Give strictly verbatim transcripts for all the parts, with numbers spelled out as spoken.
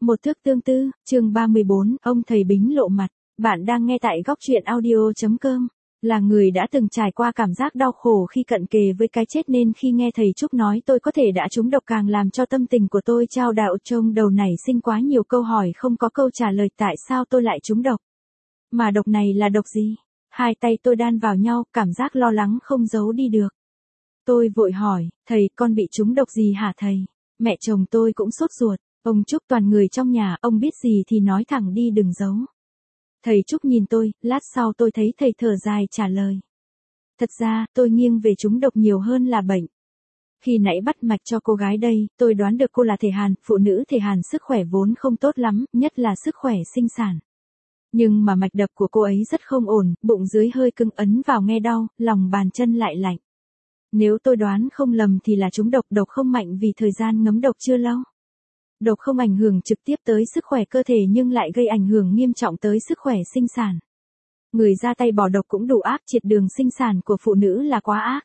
Một thước tương tư, chương ba mươi bốn, ông thầy Bính lộ mặt. Bạn đang nghe tại góc truyện audio chấm com. Là người đã từng trải qua cảm giác đau khổ khi cận kề với cái chết nên khi nghe thầy Trúc nói tôi có thể đã trúng độc càng làm cho tâm tình của tôi trao đảo trong đầu nảy sinh quá nhiều câu hỏi không có câu trả lời tại sao tôi lại trúng độc. Mà độc này là độc gì? Hai tay tôi đan vào nhau, cảm giác lo lắng không giấu đi được. Tôi vội hỏi, thầy, con bị trúng độc gì hả thầy? Mẹ chồng tôi cũng sốt ruột. Ông Trúc toàn người trong nhà, ông biết gì thì nói thẳng đi đừng giấu. Thầy Trúc nhìn tôi, lát sau tôi thấy thầy thở dài trả lời. Thật ra, tôi nghiêng về trúng độc nhiều hơn là bệnh. Khi nãy bắt mạch cho cô gái đây, tôi đoán được cô là thể hàn, phụ nữ thể hàn sức khỏe vốn không tốt lắm, nhất là sức khỏe sinh sản. Nhưng mà mạch đập của cô ấy rất không ổn, bụng dưới hơi cứng ấn vào nghe đau, lòng bàn chân lại lạnh. Nếu tôi đoán không lầm thì là trúng độc, độc không mạnh vì thời gian ngấm độc chưa lâu. Độc không ảnh hưởng trực tiếp tới sức khỏe cơ thể nhưng lại gây ảnh hưởng nghiêm trọng tới sức khỏe sinh sản. Người ra tay bỏ độc cũng đủ ác, triệt đường sinh sản của phụ nữ là quá ác.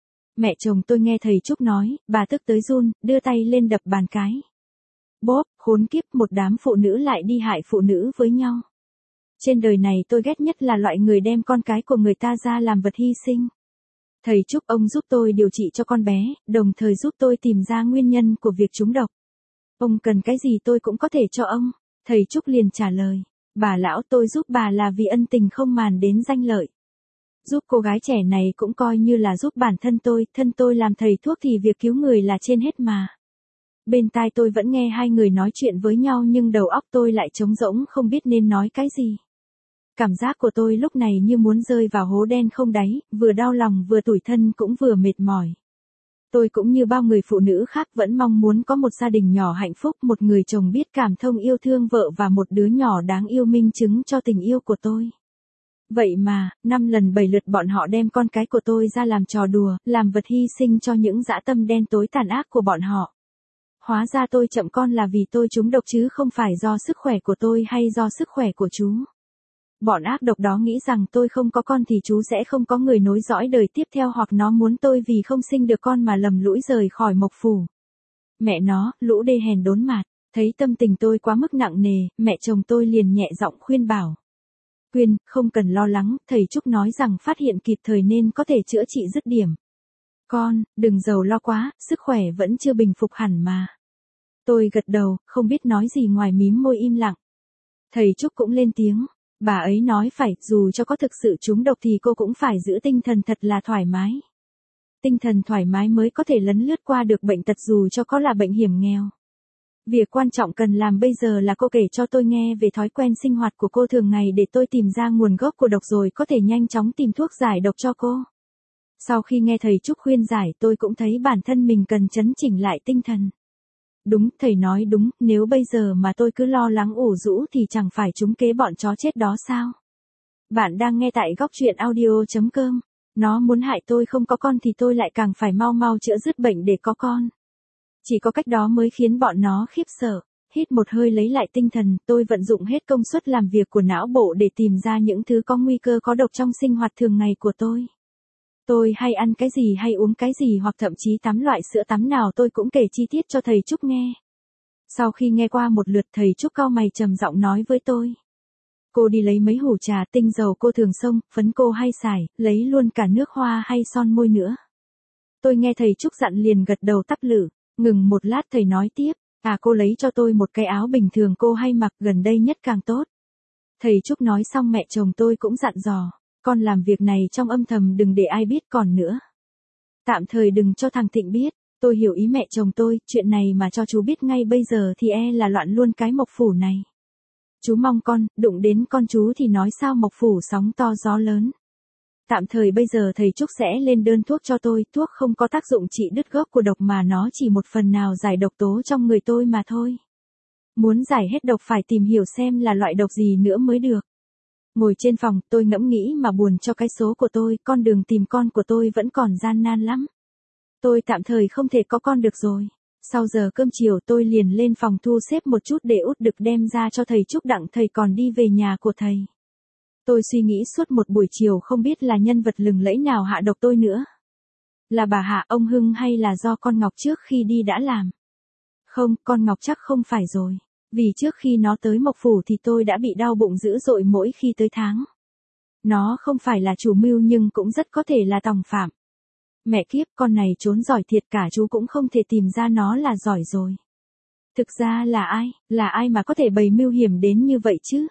Mẹ chồng tôi nghe thầy Trúc nói, bà tức tới run, đưa tay lên đập bàn cái. Bốp, khốn kiếp, một đám phụ nữ lại đi hại phụ nữ với nhau. Trên đời này tôi ghét nhất là loại người đem con cái của người ta ra làm vật hy sinh. Thầy Trúc ông giúp tôi điều trị cho con bé, đồng thời giúp tôi tìm ra nguyên nhân của việc trúng độc. Ông cần cái gì tôi cũng có thể cho ông. Thầy Trúc liền trả lời. Bà lão tôi giúp bà là vì ân tình không màng đến danh lợi. Giúp cô gái trẻ này cũng coi như là giúp bản thân tôi, thân tôi làm thầy thuốc thì việc cứu người là trên hết mà. Bên tai tôi vẫn nghe hai người nói chuyện với nhau nhưng đầu óc tôi lại trống rỗng không biết nên nói cái gì. Cảm giác của tôi lúc này như muốn rơi vào hố đen không đáy, vừa đau lòng vừa tủi thân cũng vừa mệt mỏi. Tôi cũng như bao người phụ nữ khác vẫn mong muốn có một gia đình nhỏ hạnh phúc, một người chồng biết cảm thông yêu thương vợ và một đứa nhỏ đáng yêu minh chứng cho tình yêu của tôi. Vậy mà, năm lần bảy lượt bọn họ đem con cái của tôi ra làm trò đùa, làm vật hy sinh cho những dã tâm đen tối tàn ác của bọn họ. Hóa ra tôi chậm con là vì tôi trúng độc chứ không phải do sức khỏe của tôi hay do sức khỏe của chú. Bọn ác độc đó nghĩ rằng tôi không có con thì chú sẽ không có người nối dõi đời tiếp theo hoặc nó muốn tôi vì không sinh được con mà lầm lũi rời khỏi Mộc Phủ. Mẹ nó, lũ đê hèn đốn mạt, thấy tâm tình tôi quá mức nặng nề, mẹ chồng tôi liền nhẹ giọng khuyên bảo. Quyên, không cần lo lắng, thầy Trúc nói rằng phát hiện kịp thời nên có thể chữa trị dứt điểm. Con, đừng giàu lo quá, sức khỏe vẫn chưa bình phục hẳn mà. Tôi gật đầu, không biết nói gì ngoài mím môi im lặng. Thầy Trúc cũng lên tiếng. Bà ấy nói phải, dù cho có thực sự trúng độc thì cô cũng phải giữ tinh thần thật là thoải mái. Tinh thần thoải mái mới có thể lấn lướt qua được bệnh tật dù cho có là bệnh hiểm nghèo. Việc quan trọng cần làm bây giờ là cô kể cho tôi nghe về thói quen sinh hoạt của cô thường ngày để tôi tìm ra nguồn gốc của độc rồi có thể nhanh chóng tìm thuốc giải độc cho cô. Sau khi nghe thầy Trúc khuyên giải tôi cũng thấy bản thân mình cần chấn chỉnh lại tinh thần. Đúng, thầy nói đúng, nếu bây giờ mà tôi cứ lo lắng ủ rũ thì chẳng phải trúng kế bọn chó chết đó sao? Bạn đang nghe tại góc truyện audio chấm com. Nó muốn hại tôi không có con thì tôi lại càng phải mau mau chữa dứt bệnh để có con. Chỉ có cách đó mới khiến bọn nó khiếp sợ. Hít một hơi lấy lại tinh thần, tôi vận dụng hết công suất làm việc của não bộ để tìm ra những thứ có nguy cơ có độc trong sinh hoạt thường ngày của tôi. Tôi hay ăn cái gì hay uống cái gì hoặc thậm chí tắm loại sữa tắm nào tôi cũng kể chi tiết cho thầy Trúc nghe. Sau khi nghe qua một lượt thầy Trúc cau mày trầm giọng nói với tôi. Cô đi lấy mấy hũ trà tinh dầu cô thường xông, phấn cô hay xài, lấy luôn cả nước hoa hay son môi nữa. Tôi nghe thầy Trúc dặn liền gật đầu tắp lử, ngừng một lát thầy nói tiếp, à cô lấy cho tôi một cái áo bình thường cô hay mặc gần đây nhất càng tốt. Thầy Trúc nói xong mẹ chồng tôi cũng dặn dò. Con làm việc này trong âm thầm đừng để ai biết còn nữa. Tạm thời đừng cho thằng Thịnh biết, tôi hiểu ý mẹ chồng tôi, chuyện này mà cho chú biết ngay bây giờ thì e là loạn luôn cái Mộc Phủ này. Chú mong con, đụng đến con chú thì nói sao Mộc Phủ sóng to gió lớn. Tạm thời bây giờ thầy Trúc sẽ lên đơn thuốc cho tôi, thuốc không có tác dụng trị đứt gốc của độc mà nó chỉ một phần nào giải độc tố trong người tôi mà thôi. Muốn giải hết độc phải tìm hiểu xem là loại độc gì nữa mới được. Ngồi trên phòng, tôi ngẫm nghĩ mà buồn cho cái số của tôi, con đường tìm con của tôi vẫn còn gian nan lắm. Tôi tạm thời không thể có con được rồi. Sau giờ cơm chiều tôi liền lên phòng thu xếp một chút để út đực đem ra cho thầy Trúc đặng thầy còn đi về nhà của thầy. Tôi suy nghĩ suốt một buổi chiều không biết là nhân vật lừng lẫy nào hạ độc tôi nữa. Là bà Hạ, ông Hưng hay là do con Ngọc trước khi đi đã làm? Không, con Ngọc chắc không phải rồi. Vì trước khi nó tới Mộc Phủ thì tôi đã bị đau bụng dữ dội mỗi khi tới tháng. Nó không phải là chủ mưu nhưng cũng rất có thể là tòng phạm. Mẹ kiếp, con này trốn giỏi thiệt, cả chú cũng không thể tìm ra nó là giỏi rồi. Thực ra là ai, là ai mà có thể bày mưu hiểm đến như vậy chứ?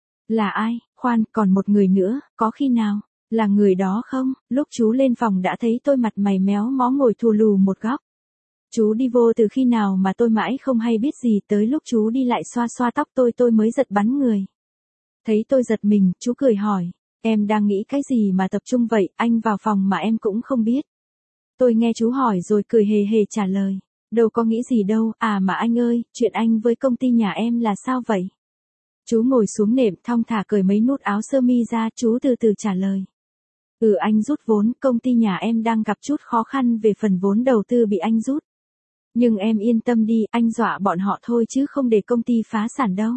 Là ai, khoan, còn một người nữa, có khi nào, là người đó không? Lúc chú lên phòng đã thấy tôi mặt mày méo mó ngồi thù lù một góc. Chú đi vô từ khi nào mà tôi mãi không hay biết gì, tới lúc chú đi lại xoa xoa tóc tôi tôi mới giật bắn người. Thấy tôi giật mình, chú cười hỏi, em đang nghĩ cái gì mà tập trung vậy, anh vào phòng mà em cũng không biết. Tôi nghe chú hỏi rồi cười hề hề trả lời, đâu có nghĩ gì đâu, à mà anh ơi, chuyện anh với công ty nhà em là sao vậy? Chú ngồi xuống nệm thong thả cởi mấy nút áo sơ mi ra, chú từ từ trả lời. Ừ, anh rút vốn, công ty nhà em đang gặp chút khó khăn về phần vốn đầu tư bị anh rút. Nhưng em yên tâm đi, anh dọa bọn họ thôi chứ không để công ty phá sản đâu.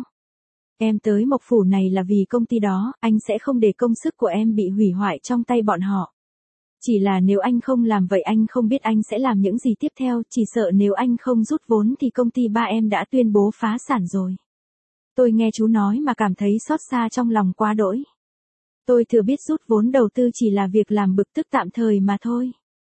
Em tới Mộc Phủ này là vì công ty đó, anh sẽ không để công sức của em bị hủy hoại trong tay bọn họ. Chỉ là nếu anh không làm vậy anh không biết anh sẽ làm những gì tiếp theo, chỉ sợ nếu anh không rút vốn thì công ty ba em đã tuyên bố phá sản rồi. Tôi nghe chú nói mà cảm thấy xót xa trong lòng quá đỗi. Tôi thừa biết rút vốn đầu tư chỉ là việc làm bực tức tạm thời mà thôi.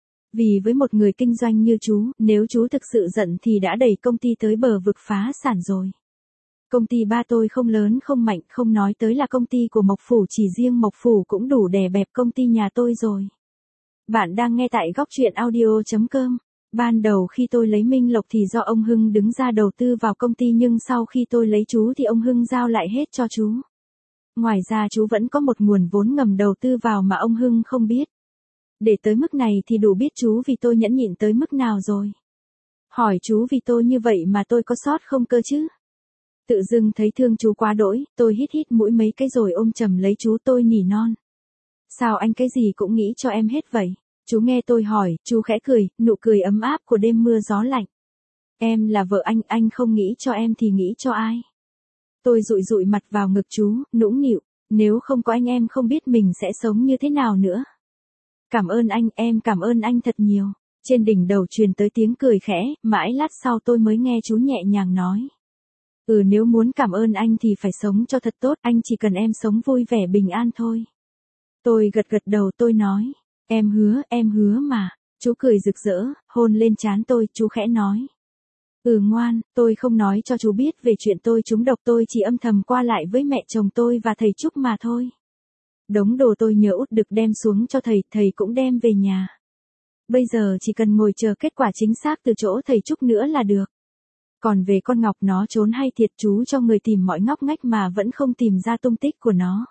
Vì với một người kinh doanh như chú, nếu chú thực sự giận thì đã đẩy công ty tới bờ vực phá sản rồi. Công ty ba tôi không lớn không mạnh, không nói tới là công ty của Mộc Phủ, chỉ riêng Mộc Phủ cũng đủ đè bẹp công ty nhà tôi rồi. Bạn đang nghe tại góc truyện audio chấm com. Ban đầu khi tôi lấy Minh Lộc thì do ông Hưng đứng ra đầu tư vào công ty, nhưng sau khi tôi lấy chú thì ông Hưng giao lại hết cho chú. Ngoài ra chú vẫn có một nguồn vốn ngầm đầu tư vào mà ông Hưng không biết. Để tới mức này thì đủ biết chú vì tôi nhẫn nhịn tới mức nào rồi. Hỏi chú vì tôi như vậy mà tôi có sót không cơ chứ? Tự dưng thấy thương chú quá đỗi, tôi hít hít mũi mấy cái rồi ôm chầm lấy chú tôi nỉ non. Sao anh cái gì cũng nghĩ cho em hết vậy? Chú nghe tôi hỏi, chú khẽ cười, nụ cười ấm áp của đêm mưa gió lạnh. Em là vợ anh, anh không nghĩ cho em thì nghĩ cho ai? Tôi dụi dụi mặt vào ngực chú, nũng nịu, nếu không có anh em không biết mình sẽ sống như thế nào nữa. Cảm ơn anh, em cảm ơn anh thật nhiều. Trên đỉnh đầu truyền tới tiếng cười khẽ, mãi lát sau tôi mới nghe chú nhẹ nhàng nói. Ừ, nếu muốn cảm ơn anh thì phải sống cho thật tốt, anh chỉ cần em sống vui vẻ bình an thôi. Tôi gật gật đầu, tôi nói, em hứa, em hứa mà. Chú cười rực rỡ, hôn lên trán tôi, chú khẽ nói. Ừ ngoan, tôi không nói cho chú biết về chuyện tôi trúng độc, tôi chỉ âm thầm qua lại với mẹ chồng tôi và thầy Trúc mà thôi. Đống đồ tôi nhớ út được đem xuống cho thầy, thầy cũng đem về nhà. Bây giờ chỉ cần ngồi chờ kết quả chính xác từ chỗ thầy Trúc nữa là được. Còn về con Ngọc, nó trốn hay thiệt, chú cho người tìm mọi ngóc ngách mà vẫn không tìm ra tung tích của nó.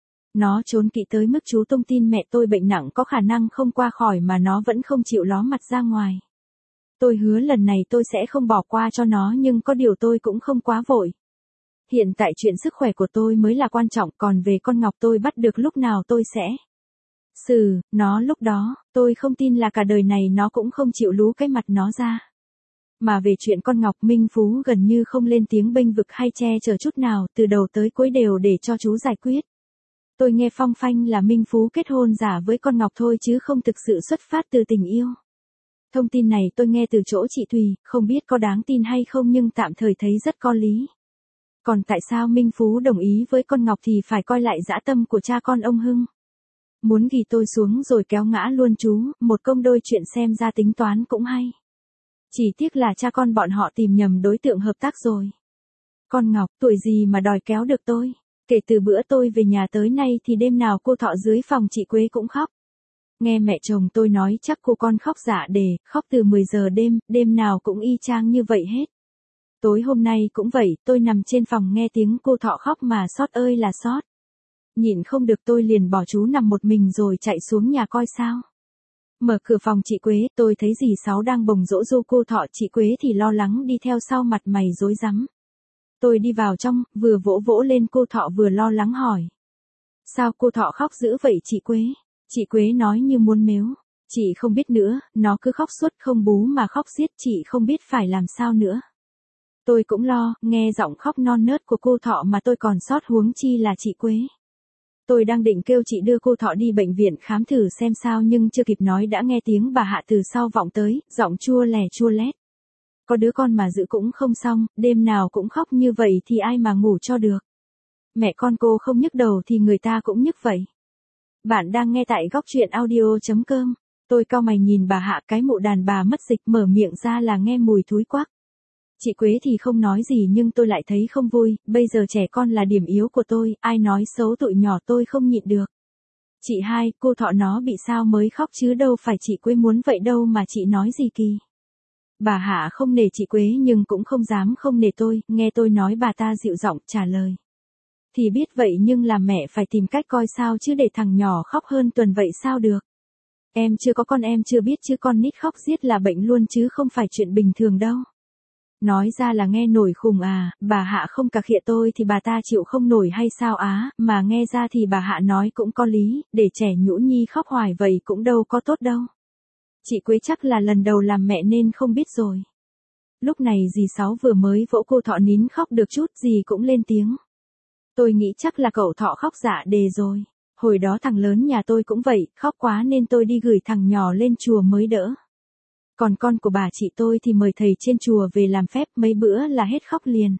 Nó trốn kỹ tới mức chú tung tin mẹ tôi bệnh nặng có khả năng không qua khỏi mà nó vẫn không chịu ló mặt ra ngoài. Tôi hứa lần này tôi sẽ không bỏ qua cho nó, nhưng có điều tôi cũng không quá vội. Hiện tại chuyện sức khỏe của tôi mới là quan trọng, còn về con Ngọc tôi bắt được lúc nào tôi sẽ xử nó lúc đó, tôi không tin là cả đời này nó cũng không chịu lú cái mặt nó ra. Mà về chuyện con Ngọc, Minh Phú gần như không lên tiếng bênh vực hay che chở chút nào, từ đầu tới cuối đều để cho chú giải quyết. Tôi nghe phong phanh là Minh Phú kết hôn giả với con Ngọc thôi chứ không thực sự xuất phát từ tình yêu. Thông tin này tôi nghe từ chỗ chị Thùy, không biết có đáng tin hay không nhưng tạm thời thấy rất có lý. Còn tại sao Minh Phú đồng ý với con Ngọc thì phải coi lại dã tâm của cha con ông Hưng. Muốn ghi tôi xuống rồi kéo ngã luôn chú, một công đôi chuyện xem ra tính toán cũng hay. Chỉ tiếc là cha con bọn họ tìm nhầm đối tượng hợp tác rồi. Con Ngọc, tuổi gì mà đòi kéo được tôi. Kể từ bữa tôi về nhà tới nay thì đêm nào cô Thọ dưới phòng chị Quế cũng khóc. Nghe mẹ chồng tôi nói chắc cô con khóc dạ đề, khóc từ mười giờ đêm, đêm nào cũng y chang như vậy hết. Tối hôm nay cũng vậy, tôi nằm trên phòng nghe tiếng cô Thọ khóc mà xót ơi là xót. Nhịn không được tôi liền bỏ chú nằm một mình rồi chạy xuống nhà coi sao. Mở cửa phòng chị Quế, tôi thấy dì Sáu đang bồng dỗ du cô Thọ, chị Quế thì lo lắng đi theo sau mặt mày rối rắm. Tôi đi vào trong, vừa vỗ vỗ lên cô Thọ vừa lo lắng hỏi. Sao cô Thọ khóc dữ vậy chị Quế? Chị Quế nói như muốn mếu. Chị không biết nữa, nó cứ khóc suốt không bú mà khóc xiết, chị không biết phải làm sao nữa. Tôi cũng lo, nghe giọng khóc non nớt của cô Thọ mà tôi còn sót huống chi là chị Quế. Tôi đang định kêu chị đưa cô Thọ đi bệnh viện khám thử xem sao nhưng chưa kịp nói đã nghe tiếng bà Hạ từ sau vọng tới, giọng chua lè chua lét. Có đứa con mà giữ cũng không xong, đêm nào cũng khóc như vậy thì ai mà ngủ cho được. Mẹ con cô không nhức đầu thì người ta cũng nhức vậy. Bạn đang nghe tại góc truyện audio.com. Tôi cau mày nhìn bà Hạ, cái mụ đàn bà mất dịch, mở miệng ra là nghe mùi thúi quắc. Chị Quế thì không nói gì nhưng tôi lại thấy không vui, bây giờ trẻ con là điểm yếu của tôi, ai nói xấu tụi nhỏ tôi không nhịn được. Chị hai, cô Thọ nó bị sao mới khóc chứ đâu phải chị Quế muốn vậy đâu mà chị nói gì kỳ. Bà Hạ không nể chị Quế nhưng cũng không dám không nể tôi, nghe tôi nói bà ta dịu giọng trả lời. Thì biết vậy nhưng làm mẹ phải tìm cách coi sao chứ để thằng nhỏ khóc hơn tuần vậy sao được. Em chưa có con em chưa biết chứ con nít khóc giết là bệnh luôn chứ không phải chuyện bình thường đâu. Nói ra là nghe nổi khùng à, bà Hạ không cà khịa tôi thì bà ta chịu không nổi hay sao á, mà nghe ra thì bà Hạ nói cũng có lý, để trẻ nhũ nhi khóc hoài vậy cũng đâu có tốt đâu. Chị Quế chắc là lần đầu làm mẹ nên không biết rồi. Lúc này dì Sáu vừa mới vỗ cô Thọ nín khóc được chút, dì cũng lên tiếng. Tôi nghĩ chắc là cậu Thọ khóc dạ đề rồi. Hồi đó thằng lớn nhà tôi cũng vậy, khóc quá nên tôi đi gửi thằng nhỏ lên chùa mới đỡ. Còn con của bà chị tôi thì mời thầy trên chùa về làm phép, mấy bữa là hết khóc liền.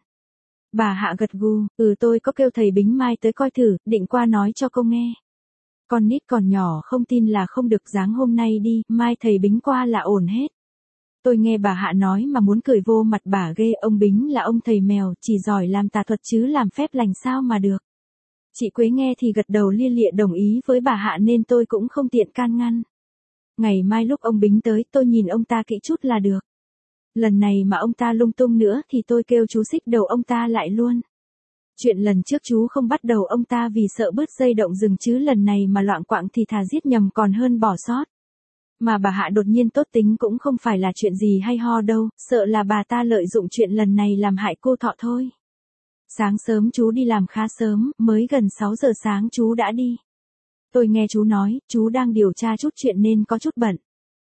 Bà Hạ gật gù, ừ tôi có kêu thầy Bính mai tới coi thử, định qua nói cho cô nghe. Con nít còn nhỏ không tin là không được, dáng hôm nay đi, mai thầy Bính qua là ổn hết. Tôi nghe bà Hạ nói mà muốn cười vô mặt bà ghê, ông Bính là ông thầy mèo, chỉ giỏi làm tà thuật chứ làm phép lành sao mà được. Chị Quế nghe thì gật đầu lia lịa đồng ý với bà Hạ nên tôi cũng không tiện can ngăn. Ngày mai lúc ông Bính tới tôi nhìn ông ta kỹ chút là được. Lần này mà ông ta lung tung nữa thì tôi kêu chú xích đầu ông ta lại luôn. Chuyện lần trước chú không bắt đầu ông ta vì sợ bứt dây động rừng chứ lần này mà loạng quạng thì thà giết nhầm còn hơn bỏ sót. Mà bà Hạ đột nhiên tốt tính cũng không phải là chuyện gì hay ho đâu, sợ là bà ta lợi dụng chuyện lần này làm hại cô Thọ thôi. Sáng sớm chú đi làm khá sớm, mới gần sáu giờ sáng chú đã đi. Tôi nghe chú nói, chú đang điều tra chút chuyện nên có chút bận.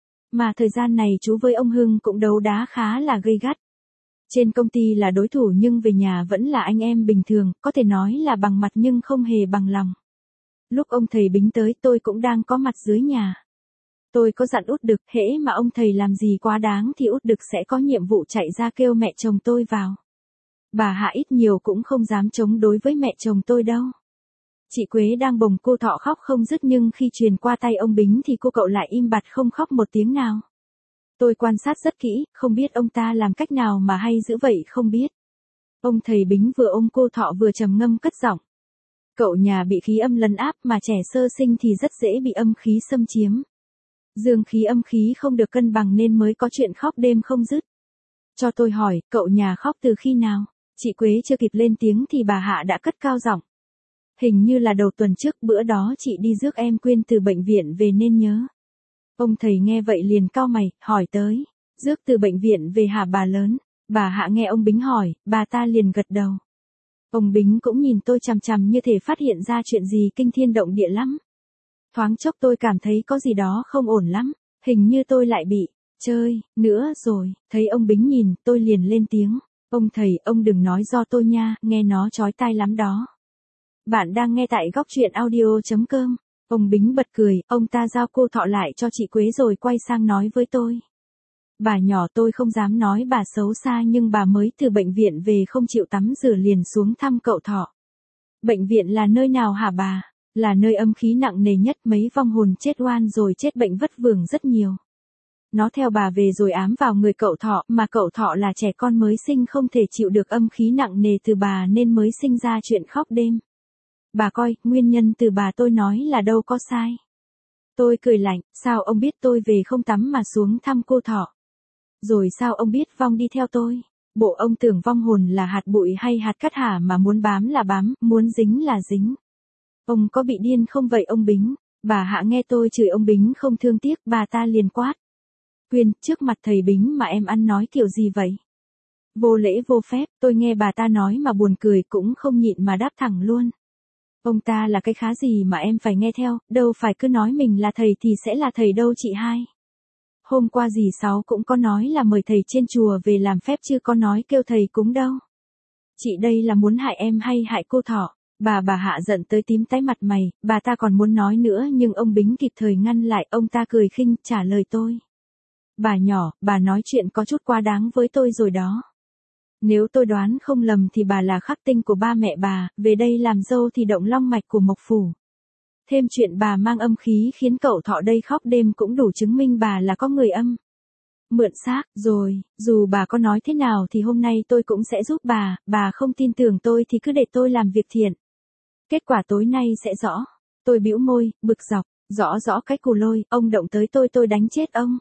Mà thời gian này chú với ông Hưng cũng đấu đá khá là gay gắt. Trên công ty là đối thủ nhưng về nhà vẫn là anh em bình thường, có thể nói là bằng mặt nhưng không hề bằng lòng. Lúc ông thầy Bính tới tôi cũng đang có mặt dưới nhà. Tôi có dặn Út Đực, hễ mà ông thầy làm gì quá đáng thì Út Đực sẽ có nhiệm vụ chạy ra kêu mẹ chồng tôi vào. Bà Hạ ít nhiều cũng không dám chống đối với mẹ chồng tôi đâu. Chị Quế đang bồng cô Thọ khóc không dứt nhưng khi truyền qua tay ông Bính thì cô cậu lại im bặt không khóc một tiếng nào. Tôi quan sát rất kỹ, không biết ông ta làm cách nào mà hay dữ vậy không biết. Ông thầy Bính vừa ôm cô Thọ vừa trầm ngâm cất giọng. Cậu nhà bị khí âm lấn áp mà trẻ sơ sinh thì rất dễ bị âm khí xâm chiếm. Dương khí âm khí không được cân bằng nên mới có chuyện khóc đêm không dứt. Cho tôi hỏi, cậu nhà khóc từ khi nào? Chị Quế chưa kịp lên tiếng thì bà Hạ đã cất cao giọng. Hình như là đầu tuần trước, bữa đó chị đi rước em Quyên từ bệnh viện về nên nhớ. Ông thầy nghe vậy liền cau mày, hỏi tới. Rước từ bệnh viện về hả bà lớn? Bà Hạ nghe ông Bính hỏi, bà ta liền gật đầu. Ông Bính cũng nhìn tôi chằm chằm như thể phát hiện ra chuyện gì kinh thiên động địa lắm. Thoáng chốc tôi cảm thấy có gì đó không ổn lắm, hình như tôi lại bị chơi nữa rồi. Thấy ông Bính nhìn, tôi liền lên tiếng. Ông thầy, ông đừng nói do tôi nha, nghe nó chói tai lắm đó. Bạn đang nghe tại góc truyện audio.com. Ông Bính bật cười, ông ta giao cô Thọ lại cho chị Quế rồi quay sang nói với tôi. Bà nhỏ tôi không dám nói bà xấu xa nhưng bà mới từ bệnh viện về không chịu tắm rửa liền xuống thăm cậu Thọ. Bệnh viện là nơi nào hả bà? Là nơi âm khí nặng nề nhất, mấy vong hồn chết oan rồi chết bệnh vất vưởng rất nhiều. Nó theo bà về rồi ám vào người cậu Thọ, mà cậu Thọ là trẻ con mới sinh không thể chịu được âm khí nặng nề từ bà nên mới sinh ra chuyện khóc đêm. Bà coi, nguyên nhân từ bà tôi nói là đâu có sai. Tôi cười lạnh, sao ông biết tôi về không tắm mà xuống thăm cô Thọ? Rồi sao ông biết vong đi theo tôi? Bộ ông tưởng vong hồn là hạt bụi hay hạt cát hả mà muốn bám là bám, muốn dính là dính. Ông có bị điên không vậy ông Bính? Bà Hạ nghe tôi chửi ông Bính không thương tiếc, bà ta liền quát. Quyên, trước mặt thầy Bính mà em ăn nói kiểu gì vậy? Vô lễ vô phép, tôi nghe bà ta nói mà buồn cười cũng không nhịn mà đáp thẳng luôn. Ông ta là cái khá gì mà em phải nghe theo, đâu phải cứ nói mình là thầy thì sẽ là thầy đâu chị hai. Hôm qua dì Sáu cũng có nói là mời thầy trên chùa về làm phép chứ có nói kêu thầy cúng đâu. Chị đây là muốn hại em hay hại cô Thọ? Bà bà Hạ giận tới tím tái mặt mày, bà ta còn muốn nói nữa nhưng ông Bính kịp thời ngăn lại, ông ta cười khinh trả lời tôi. Bà nhỏ, bà nói chuyện có chút quá đáng với tôi rồi đó. Nếu tôi đoán không lầm thì bà là khắc tinh của ba mẹ bà, về đây làm dâu thì động long mạch của Mộc Phủ. Thêm chuyện bà mang âm khí khiến cậu Thọ đây khóc đêm cũng đủ chứng minh bà là có người âm. Mượn xác, rồi, dù bà có nói thế nào thì hôm nay tôi cũng sẽ giúp bà, bà không tin tưởng tôi thì cứ để tôi làm việc thiện. Kết quả tối nay sẽ rõ. Tôi bĩu môi, bực dọc, rõ rõ cái cù lôi, ông động tới tôi tôi đánh chết ông.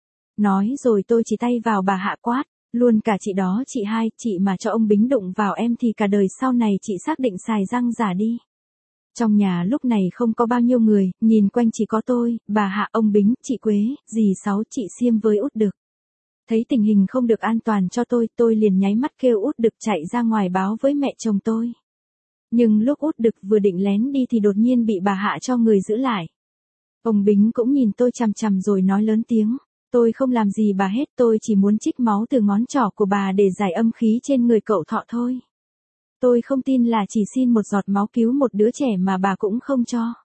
Nói rồi tôi chỉ tay vào bà Hạ quát, luôn cả chị đó chị hai, chị mà cho ông Bính đụng vào em thì cả đời sau này chị xác định xài răng giả đi. Trong nhà lúc này không có bao nhiêu người, nhìn quanh chỉ có tôi, bà Hạ, ông Bính, chị Quế, dì Sáu, chị Xiêm với Út Đực. Thấy tình hình không được an toàn cho tôi, tôi liền nháy mắt kêu Út Đực chạy ra ngoài báo với mẹ chồng tôi. Nhưng lúc Út Đực vừa định lén đi thì đột nhiên bị bà Hạ cho người giữ lại. Ông Bính cũng nhìn tôi chằm chằm rồi nói lớn tiếng, tôi không làm gì bà hết, tôi chỉ muốn trích máu từ ngón trỏ của bà để giải âm khí trên người cậu Thọ thôi. Tôi không tin là chỉ xin một giọt máu cứu một đứa trẻ mà bà cũng không cho.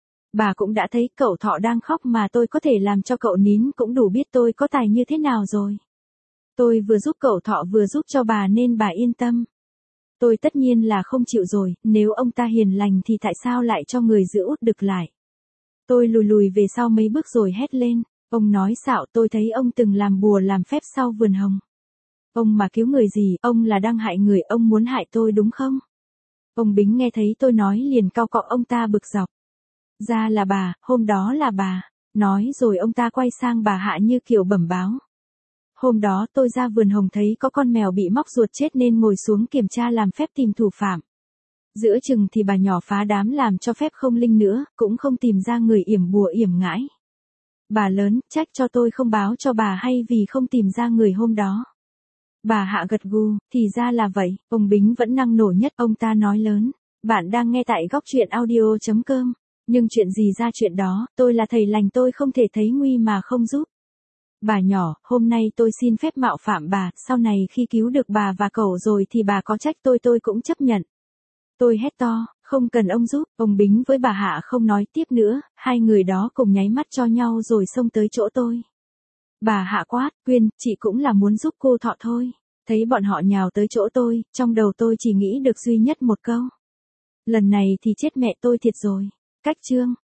Bà cũng đã thấy cậu Thọ đang khóc mà tôi có thể làm cho cậu nín cũng đủ biết tôi có tài như thế nào rồi. Tôi vừa giúp cậu Thọ vừa giúp cho bà nên bà yên tâm. Tôi tất nhiên là không chịu rồi, nếu ông ta hiền lành thì tại sao lại cho người giữ Út Đực lại. Tôi lùi lùi về sau mấy bước rồi hét lên, ông nói xạo, tôi thấy ông từng làm bùa làm phép sau vườn hồng. Ông mà cứu người gì, ông là đang hại người, ông muốn hại tôi đúng không? Ông Bính nghe thấy tôi nói liền cau cọ ông ta bực dọc. Ra là bà, hôm đó là bà. Nói rồi ông ta quay sang bà Hạ như kiểu bẩm báo. Hôm đó tôi ra vườn hồng thấy có con mèo bị móc ruột chết nên ngồi xuống kiểm tra làm phép tìm thủ phạm. Giữa chừng thì bà nhỏ phá đám làm cho phép không linh nữa, cũng không tìm ra người yểm bùa yểm ngãi. Bà lớn, trách cho tôi không báo cho bà hay vì không tìm ra người hôm đó. Bà Hạ gật gù, thì ra là vậy, ông Bính vẫn năng nổ nhất, ông ta nói lớn. Bạn đang nghe tại góc truyện audio.com. Nhưng chuyện gì ra chuyện đó, tôi là thầy lành tôi không thể thấy nguy mà không giúp. Bà nhỏ, hôm nay tôi xin phép mạo phạm bà, sau này khi cứu được bà và cậu rồi thì bà có trách tôi tôi cũng chấp nhận. Tôi hét to, không cần ông giúp, ông Bính với bà Hạ không nói tiếp nữa, hai người đó cùng nháy mắt cho nhau rồi xông tới chỗ tôi. Bà Hạ quát, Quyên, chị cũng là muốn giúp cô Thọ thôi. Thấy bọn họ nhào tới chỗ tôi, trong đầu tôi chỉ nghĩ được duy nhất một câu. Lần này thì chết mẹ tôi thiệt rồi. Cách chương.